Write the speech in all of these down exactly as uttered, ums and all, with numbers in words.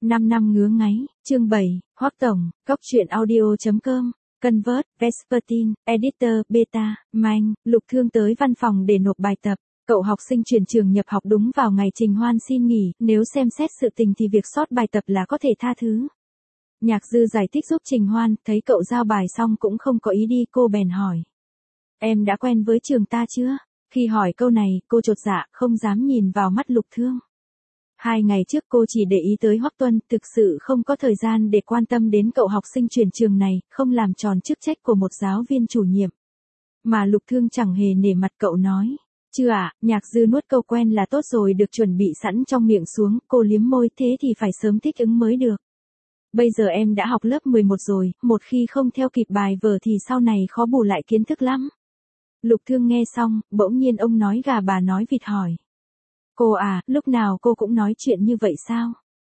năm năm ngứa ngáy, chương bảy, Hoắc Tổng, Góc truyện audio chấm com, Convert, Vespertine, Editor, Beta, Manh, Lục Thương tới văn phòng để nộp bài tập. Cậu học sinh chuyển trường nhập học đúng vào ngày Trình Hoan xin nghỉ, nếu xem xét sự tình thì việc sót bài tập là có thể tha thứ. Nhạc Dư giải thích giúp Trình Hoan, thấy cậu giao bài xong cũng không có ý đi, cô bèn hỏi. Em đã quen với trường ta chưa? Khi hỏi câu này, cô chột dạ, không dám nhìn vào mắt Lục Thương. Hai ngày trước cô chỉ để ý tới Hoắc Tuân, thực sự không có thời gian để quan tâm đến cậu học sinh chuyển trường này, không làm tròn chức trách của một giáo viên chủ nhiệm. Mà Lục Thương chẳng hề nể mặt cậu nói. Chưa ạ, à, Nhạc Dư nuốt câu quen là tốt rồi được chuẩn bị sẵn trong miệng xuống, cô liếm môi, thế thì phải sớm thích ứng mới được. Bây giờ em đã học lớp mười một rồi, một khi không theo kịp bài vở thì sau này khó bù lại kiến thức lắm. Lục Thương nghe xong, bỗng nhiên ông nói gà bà nói vịt hỏi. Cô à, lúc nào cô cũng nói chuyện như vậy sao?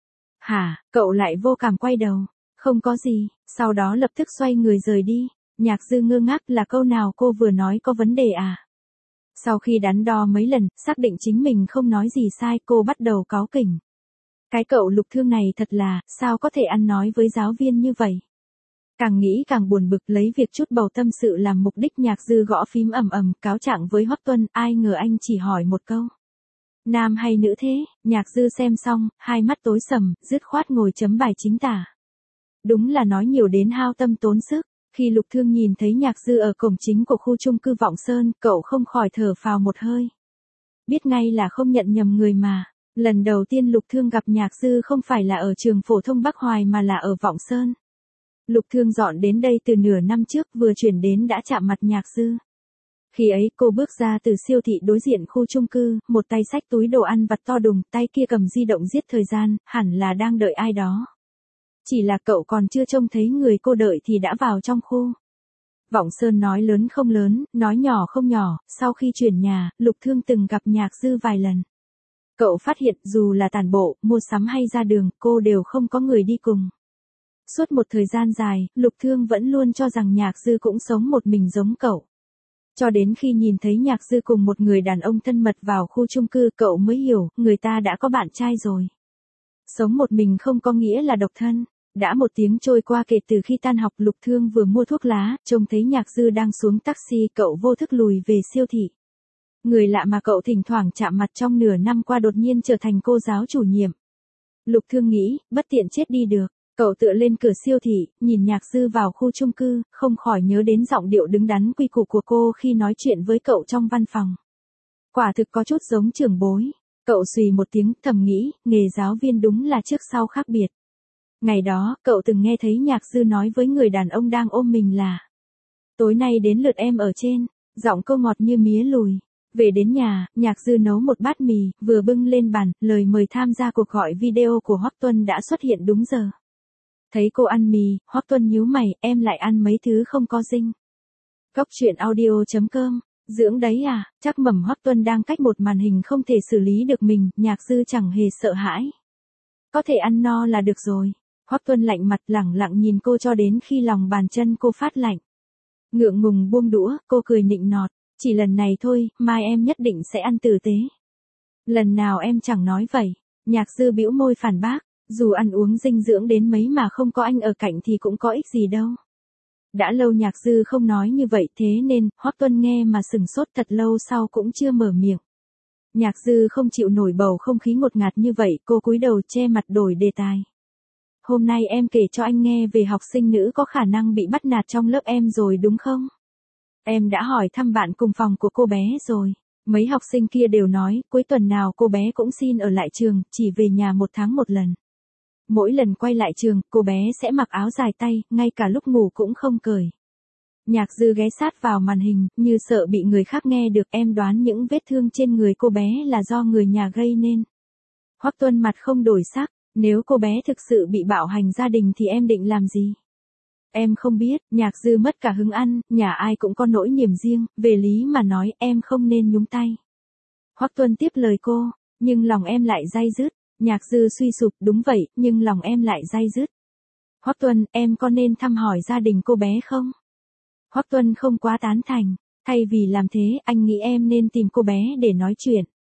Hả, cậu lại vô cảm quay đầu. Không có gì, sau đó lập tức xoay người rời đi. Nhạc Dư ngơ ngác, là câu nào cô vừa nói có vấn đề à? Sau khi đắn đo mấy lần, xác định chính mình không nói gì sai, cô bắt đầu cáu kỉnh. Cái cậu Lục Thương này thật là, sao có thể ăn nói với giáo viên như vậy? Càng nghĩ càng buồn bực, lấy việc chút bầu tâm sự làm mục đích. Nhạc Dư gõ phím ầm ầm, cáo trạng với Hoắc Tuân, ai ngờ anh chỉ hỏi một câu. Nam hay nữ thế? Nhạc Dư xem xong, hai mắt tối sầm, dứt khoát ngồi chấm bài chính tả. Đúng là nói nhiều đến hao tâm tốn sức. Khi Lục Thương nhìn thấy Nhạc Dư ở cổng chính của khu chung cư Vọng Sơn, cậu không khỏi thở phào một hơi. Biết ngay là không nhận nhầm người mà. Lần đầu tiên Lục Thương gặp Nhạc Dư không phải là ở trường phổ thông Bắc Hoài mà là ở Vọng Sơn. Lục Thương dọn đến đây từ nửa năm trước, vừa chuyển đến đã chạm mặt Nhạc Dư. Khi ấy cô bước ra từ siêu thị đối diện khu chung cư, một tay xách túi đồ ăn vặt to đùng, tay kia cầm di động giết thời gian, hẳn là đang đợi ai đó. Chỉ là cậu còn chưa trông thấy người cô đợi thì đã vào trong khu. Vọng Sơn nói lớn không lớn, nói nhỏ không nhỏ, sau khi chuyển nhà, Lục Thương từng gặp Nhạc Dư vài lần. Cậu phát hiện dù là tản bộ, mua sắm hay ra đường, cô đều không có người đi cùng. Suốt một thời gian dài, Lục Thương vẫn luôn cho rằng Nhạc Dư cũng sống một mình giống cậu. Cho đến khi nhìn thấy Nhạc Dư cùng một người đàn ông thân mật vào khu chung cư, cậu mới hiểu, người ta đã có bạn trai rồi. Sống một mình không có nghĩa là độc thân. Đã một tiếng trôi qua kể từ khi tan học, Lục Thương vừa mua thuốc lá, trông thấy Nhạc Dư đang xuống taxi, cậu vô thức lùi về siêu thị. Người lạ mà cậu thỉnh thoảng chạm mặt trong nửa năm qua đột nhiên trở thành cô giáo chủ nhiệm. Lục Thương nghĩ, bất tiện chết đi được. Cậu tựa lên cửa siêu thị, nhìn Nhạc Dư vào khu chung cư, không khỏi nhớ đến giọng điệu đứng đắn quy củ của cô khi nói chuyện với cậu trong văn phòng. Quả thực có chút giống trưởng bối. Cậu xùy một tiếng, thầm nghĩ, nghề giáo viên đúng là trước sau khác biệt. Ngày đó, cậu từng nghe thấy Nhạc Dư nói với người đàn ông đang ôm mình là: tối nay đến lượt em ở trên. Giọng câu ngọt như mía lùi. Về đến nhà, Nhạc Dư nấu một bát mì, vừa bưng lên bàn, lời mời tham gia cuộc gọi video của Hoắc Tuân đã xuất hiện đúng giờ. Thấy cô ăn mì, Hoắc Tuân nhíu mày, em lại ăn mấy thứ không có dinh. Góc truyện audio chấm com, dưỡng đấy à, chắc mẩm Hoắc Tuân đang cách một màn hình không thể xử lý được mình, Nhạc Dư chẳng hề sợ hãi. Có thể ăn no là được rồi. Hoắc Tuân lạnh mặt lẳng lặng nhìn cô cho đến khi lòng bàn chân cô phát lạnh. Ngượng ngùng buông đũa, cô cười nịnh nọt, chỉ lần này thôi, mai em nhất định sẽ ăn tử tế. Lần nào em chẳng nói vậy. Nhạc Dư bĩu môi phản bác, dù ăn uống dinh dưỡng đến mấy mà không có anh ở cạnh thì cũng có ích gì đâu. Đã lâu Nhạc Dư không nói như vậy, thế nên, Hoắc Tuân nghe mà sừng sốt, thật lâu sau cũng chưa mở miệng. Nhạc Dư không chịu nổi bầu không khí ngột ngạt như vậy, cô cúi đầu che mặt đổi đề tài. Hôm nay em kể cho anh nghe về học sinh nữ có khả năng bị bắt nạt trong lớp em rồi đúng không? Em đã hỏi thăm bạn cùng phòng của cô bé rồi. Mấy học sinh kia đều nói, cuối tuần nào cô bé cũng xin ở lại trường, chỉ về nhà một tháng một lần. Mỗi lần quay lại trường, cô bé sẽ mặc áo dài tay, ngay cả lúc ngủ cũng không cởi. Nhạc Dư ghé sát vào màn hình, như sợ bị người khác nghe được. Em đoán những vết thương trên người cô bé là do người nhà gây nên. Hoắc Tuân mặt không đổi sắc, nếu cô bé thực sự bị bạo hành gia đình thì em định làm gì? Em không biết. Nhạc Dư mất cả hứng ăn, nhà ai cũng có nỗi niềm riêng, về lý mà nói em không nên nhúng tay. Hoắc Tuân tiếp lời cô, nhưng lòng em lại day dứt. Nhạc Dư suy sụp, đúng vậy, nhưng lòng em lại day dứt. Hoắc Tuân, em có nên thăm hỏi gia đình cô bé không? Hoắc Tuân không quá tán thành, thay vì làm thế, anh nghĩ em nên tìm cô bé để nói chuyện.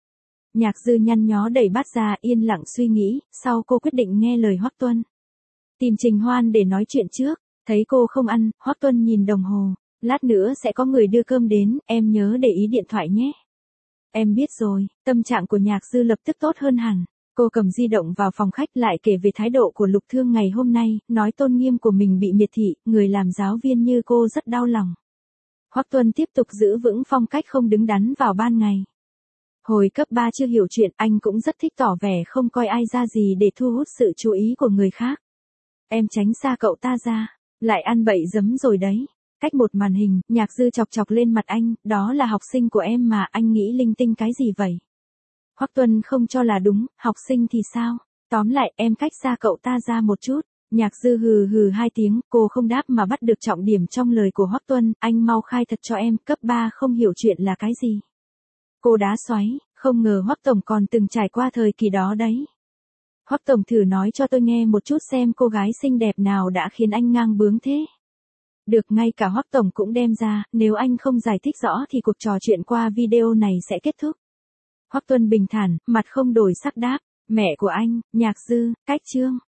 Nhạc Dư nhăn nhó đẩy bát ra yên lặng suy nghĩ, sau cô quyết định nghe lời Hoắc Tuân. Tìm Trình Hoan để nói chuyện trước, thấy cô không ăn, Hoắc Tuân nhìn đồng hồ, lát nữa sẽ có người đưa cơm đến, em nhớ để ý điện thoại nhé. Em biết rồi, tâm trạng của Nhạc Dư lập tức tốt hơn hẳn. Cô cầm di động vào phòng khách lại kể về thái độ của Lục Thương ngày hôm nay, nói tôn nghiêm của mình bị miệt thị, người làm giáo viên như cô rất đau lòng. Hoắc Tuân tiếp tục giữ vững phong cách không đứng đắn vào ban ngày. Hồi cấp ba chưa hiểu chuyện, anh cũng rất thích tỏ vẻ không coi ai ra gì để thu hút sự chú ý của người khác. Em tránh xa cậu ta ra, lại ăn bậy giấm rồi đấy. Cách một màn hình, Nhạc Dư chọc chọc lên mặt anh, đó là học sinh của em mà, anh nghĩ linh tinh cái gì vậy? Hoắc Tuân không cho là đúng, học sinh thì sao? Tóm lại, em cách xa cậu ta ra một chút. Nhạc Dư hừ hừ hai tiếng, cô không đáp mà bắt được trọng điểm trong lời của Hoắc Tuân, anh mau khai thật cho em, cấp ba không hiểu chuyện là cái gì. Cô đá xoáy, không ngờ Hoắc Tổng còn từng trải qua thời kỳ đó đấy. Hoắc Tổng thử nói cho tôi nghe một chút xem cô gái xinh đẹp nào đã khiến anh ngang bướng thế. Được, ngay cả Hoắc Tổng cũng đem ra, nếu anh không giải thích rõ thì cuộc trò chuyện qua video này sẽ kết thúc. Hoắc Tuân bình thản, mặt không đổi sắc đáp, mẹ của anh, Nhạc Dư, cách chương.